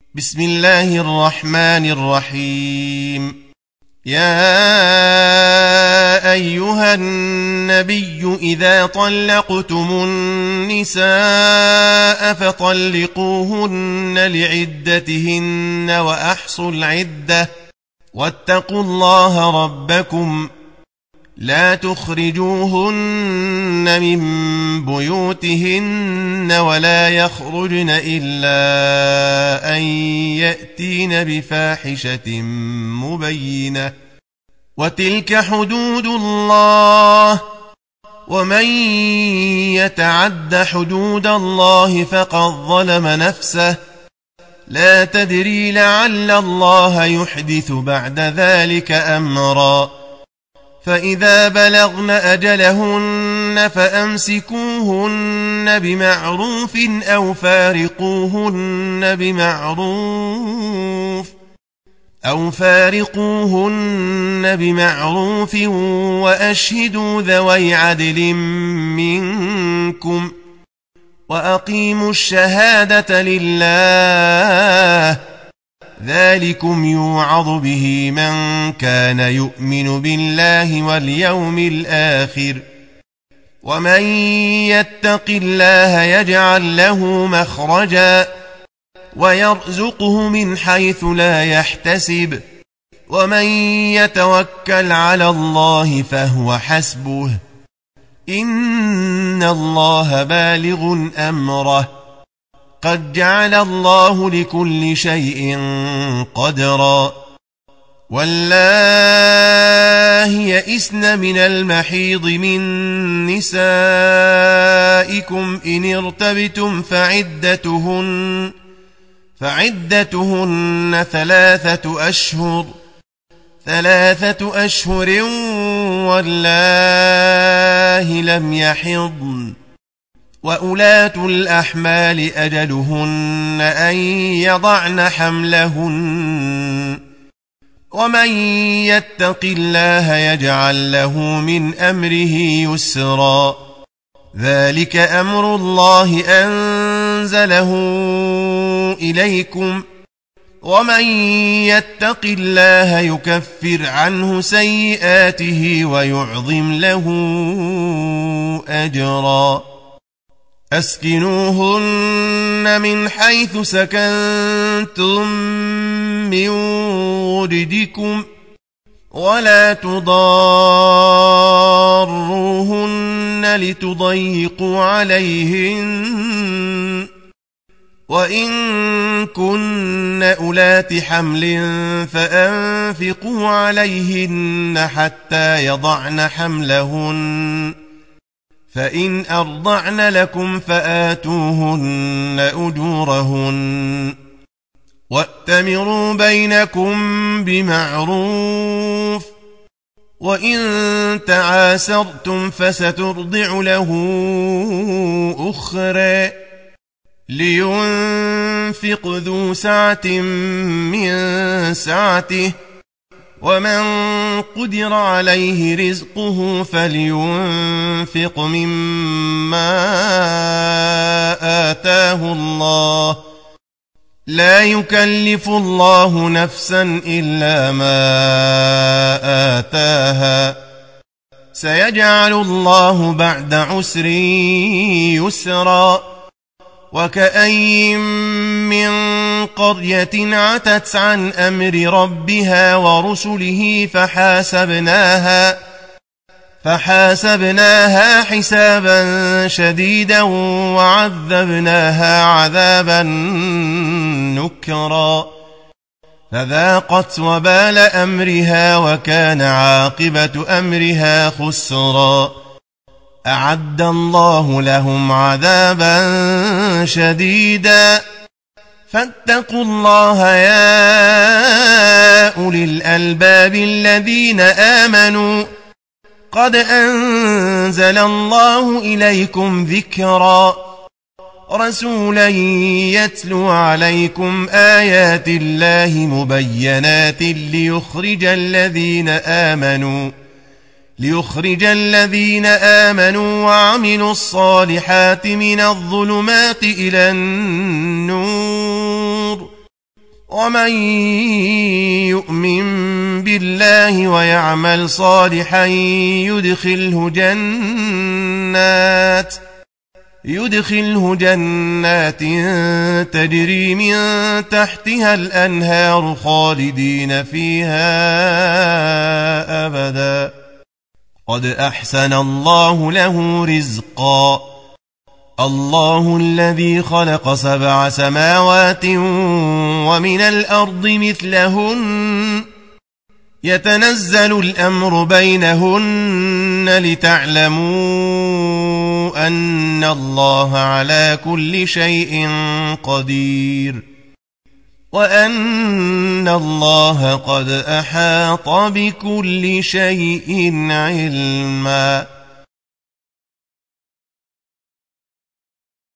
بسم الله الرحمن الرحيم. يا أيها النبي إذا طلقتم النساء فطلقوهن لعدتهن وأحصوا العدة واتقوا الله ربكم لا تخرجوهن من بيوتهن ولا يخرجن إلا أن يأتين بفاحشة مبينة وتلك حدود الله ومن يتعد حدود الله فقد ظلم نفسه لا تدري لعل الله يحدث بعد ذلك أمرا فإذا بلغن أجلهن فأمسكوهن بمعروف أو فارقوهن بمعروف وأشهدوا ذوي عدل منكم وأقيموا الشهادة لله ذلكم يوعظ به من كان يؤمن بالله واليوم الآخر ومن يتق الله يجعل له مخرجا ويرزقه من حيث لا يحتسب ومن يتوكل على الله فهو حسبه إن الله بالغ أمره قد جعل الله لكل شيء قدرا واللائي يئسن من المحيض من نسائكم إن ارتبتم فعدتهن ثلاثة أشهر واللائي لم يحضن وأولاة الأحمال أجلهن أن يضعن حملهن ومن يتق الله يجعل له من أمره يسرا ذلك أمر الله أنزله إليكم ومن يتق الله يكفر عنه سيئاته ويعظم له أجرا أسكنوهن من حيث سكنتم من وجدكم ولا تضاروهن لتضيقوا عليهن وإن كن أولات حمل فأنفقوا عليهن حتى يضعن حملهن فإن أرضعن لكم فآتوهن أجورهن وأتمروا بينكم بمعروف وإن تعاسرتم فسترضع له أخرى لينفق ذو سعة من سعته ومن قدر عليه رزقه فلينفق مما آتاه الله لا يكلف الله نفسا إلا ما آتاها سيجعل الله بعد عسر يسرا وكأين من قرية عتت عن أمر ربها ورسله فحاسبناها حسابا شديدا وعذبناها عذابا نكرا فذاقت وبال أمرها وكان عاقبة أمرها خسرا أعد الله لهم عذابا شديدا فاتقوا الله يا أولي الألباب الذين آمنوا قد أنزل الله إليكم ذكرا رسولا يتلو عليكم آيات الله مبينات ليخرج الذين آمنوا وعملوا الصالحات من الظلمات إلى النور ومن يؤمن بالله ويعمل صالحا يدخله جنات تجري من تحتها الأنهار خالدين فيها أبدا قد أحسن الله له رزقا الله الذي خلق 7 سماوات ومن الأرض مثلهن يتنزل الأمر بينهن لتعلموا أن الله على كل شيء قدير وأن الله قد أحاط بكل شيء علما